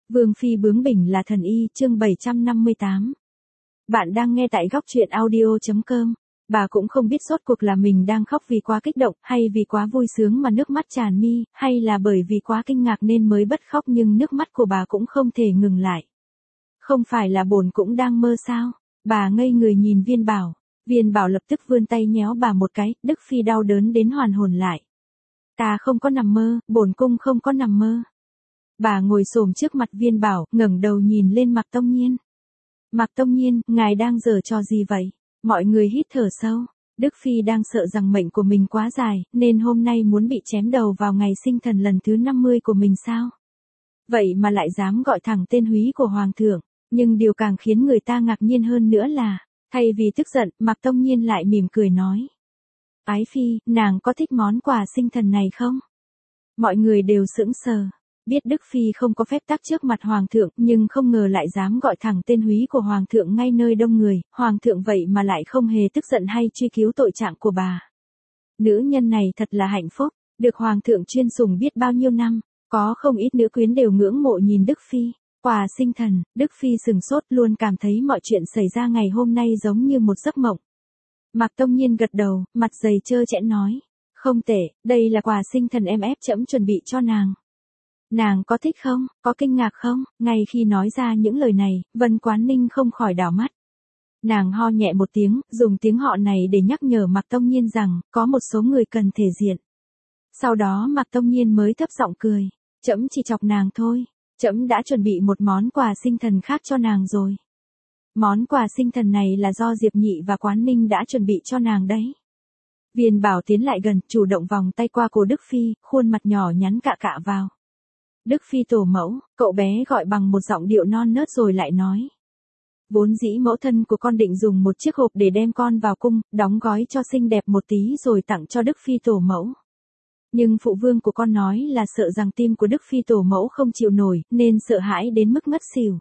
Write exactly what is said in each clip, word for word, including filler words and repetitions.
Vương phi bướng bỉnh là thần y, chương bảy trăm năm mươi tám. Bạn đang nghe tại góc truyện audio chấm com. Bà cũng không biết rốt cuộc là mình đang khóc vì quá kích động, hay vì quá vui sướng mà nước mắt tràn mi, hay là bởi vì quá kinh ngạc nên mới bật khóc, nhưng nước mắt của bà cũng không thể ngừng lại. Không phải là bổn cũng đang mơ sao? Bà ngây người nhìn Viên Bảo. Viên Bảo lập tức vươn tay nhéo bà một cái, Đức phi đau đớn đến hoàn hồn lại. Ta không có nằm mơ, bổn cung không có nằm mơ. Bà ngồi xổm trước mặt Viên Bảo, ngẩng đầu nhìn lên Mạc Tông Nhiên. Mạc Tông Nhiên, ngài đang giở trò gì vậy? Mọi người hít thở sâu. Đức phi đang sợ rằng mệnh của mình quá dài, nên hôm nay muốn bị chém đầu vào ngày sinh thần lần thứ năm mươi của mình sao? Vậy mà lại dám gọi thẳng tên húy của hoàng thượng. Nhưng điều càng khiến người ta ngạc nhiên hơn nữa là, thay vì tức giận, Mạc Tông Nhiên lại mỉm cười nói. Ái phi, nàng có thích món quà sinh thần này không? Mọi người đều sững sờ. Biết Đức phi không có phép tắc trước mặt hoàng thượng, nhưng không ngờ lại dám gọi thẳng tên húy của hoàng thượng ngay nơi đông người, hoàng thượng vậy mà lại không hề tức giận hay truy cứu tội trạng của bà. Nữ nhân này thật là hạnh phúc, được hoàng thượng chuyên sủng biết bao nhiêu năm, có không ít nữ quyến đều ngưỡng mộ nhìn Đức phi. Quà sinh thần, Đức phi sừng sốt, luôn cảm thấy mọi chuyện xảy ra ngày hôm nay giống như một giấc mộng. Mạc Tông Nhiên gật đầu, mặt dày trơ trẽn nói, không tệ, đây là quà sinh thần em ép trẫm chuẩn bị cho nàng. Nàng có thích không, có kinh ngạc không? Ngay khi nói ra những lời này, Vân Quán Ninh không khỏi đảo mắt. Nàng ho nhẹ một tiếng, dùng tiếng họ này để nhắc nhở Mạc Tông Nhiên rằng, có một số người cần thể diện. Sau đó Mạc Tông Nhiên mới thấp giọng cười, trẫm chỉ chọc nàng thôi, trẫm đã chuẩn bị một món quà sinh thần khác cho nàng rồi. Món quà sinh thần này là do Diệp Nhị và Quán Ninh đã chuẩn bị cho nàng đấy. Viên Bảo tiến lại gần, chủ động vòng tay qua cổ Đức phi, khuôn mặt nhỏ nhắn cạ cạ vào. Đức phi tổ mẫu, cậu bé gọi bằng một giọng điệu non nớt rồi lại nói. Vốn dĩ mẫu thân của con định dùng một chiếc hộp để đem con vào cung, đóng gói cho xinh đẹp một tí rồi tặng cho Đức phi tổ mẫu. Nhưng phụ vương của con nói là sợ rằng tim của Đức phi tổ mẫu không chịu nổi, nên sợ hãi đến mức ngất xỉu.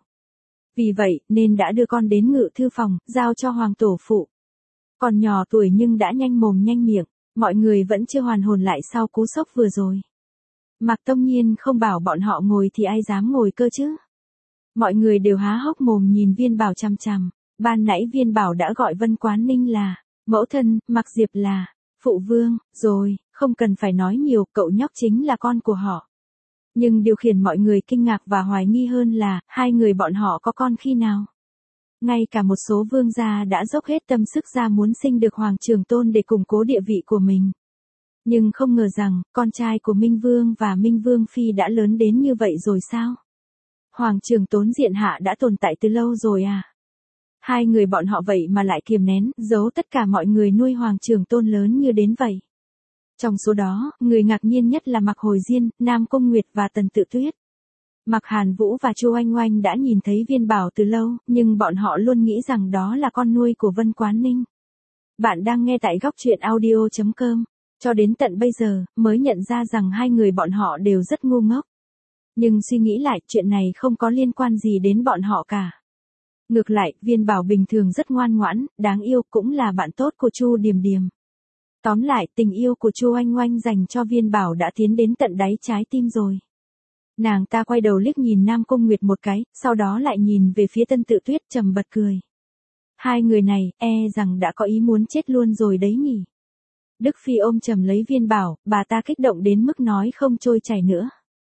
Vì vậy, nên đã đưa con đến ngự thư phòng, giao cho hoàng tổ phụ. Còn nhỏ tuổi nhưng đã nhanh mồm nhanh miệng, mọi người vẫn chưa hoàn hồn lại sau cú sốc vừa rồi. Mạc Tông Nhiên không bảo bọn họ ngồi thì ai dám ngồi cơ chứ? Mọi người đều há hốc mồm nhìn Viên Bảo chằm chằm. Ban nãy Viên Bảo đã gọi Vân Quán Ninh là mẫu thân, Mạc Diệp là phụ vương, rồi, không cần phải nói nhiều, cậu nhóc chính là con của họ. Nhưng điều khiến mọi người kinh ngạc và hoài nghi hơn là, hai người bọn họ có con khi nào? Ngay cả một số vương gia đã dốc hết tâm sức ra muốn sinh được Hoàng Trường Tôn để củng cố địa vị của mình. Nhưng không ngờ rằng, con trai của Minh Vương và Minh Vương Phi đã lớn đến như vậy rồi sao? Hoàng Trường Tốn Diện Hạ đã tồn tại từ lâu rồi à? Hai người bọn họ vậy mà lại kiềm nén, giấu tất cả mọi người nuôi Hoàng Trường Tôn lớn như đến vậy. Trong số đó, người ngạc nhiên nhất là Mạc Hồi Diên, Nam Cung Nguyệt và Tần Tự Tuyết. Mạc Hàn Vũ và Chu Oanh Oanh đã nhìn thấy Viên Bảo từ lâu, nhưng bọn họ luôn nghĩ rằng đó là con nuôi của Vân Quán Ninh. Bạn đang nghe tại góc truyện audio chấm com. Cho đến tận bây giờ, mới nhận ra rằng hai người bọn họ đều rất ngu ngốc. Nhưng suy nghĩ lại, chuyện này không có liên quan gì đến bọn họ cả. Ngược lại, Viên Bảo bình thường rất ngoan ngoãn, đáng yêu, cũng là bạn tốt của Chu Điềm Điềm. Tóm lại, tình yêu của Chu Oanh Oanh dành cho Viên Bảo đã tiến đến tận đáy trái tim rồi. Nàng ta quay đầu liếc nhìn Nam Cung Nguyệt một cái, sau đó lại nhìn về phía Tân Tự Tuyết trầm bật cười. Hai người này, e rằng đã có ý muốn chết luôn rồi đấy nhỉ. Đức phi ôm chầm lấy Viên Bảo, bà ta kích động đến mức nói không trôi chảy nữa.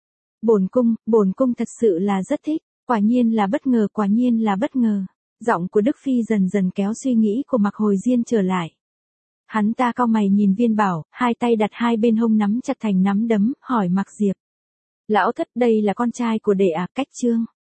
Bổn cung, bổn cung thật sự là rất thích, quả nhiên là bất ngờ, quả nhiên là bất ngờ. Giọng của Đức phi dần dần kéo suy nghĩ của Mạc Hồi Diên trở lại. Hắn ta cau mày nhìn Viên Bảo, hai tay đặt hai bên hông nắm chặt thành nắm đấm, hỏi Mạc Diệp. Lão thất, đây là con trai của đệ à, Cách Trương.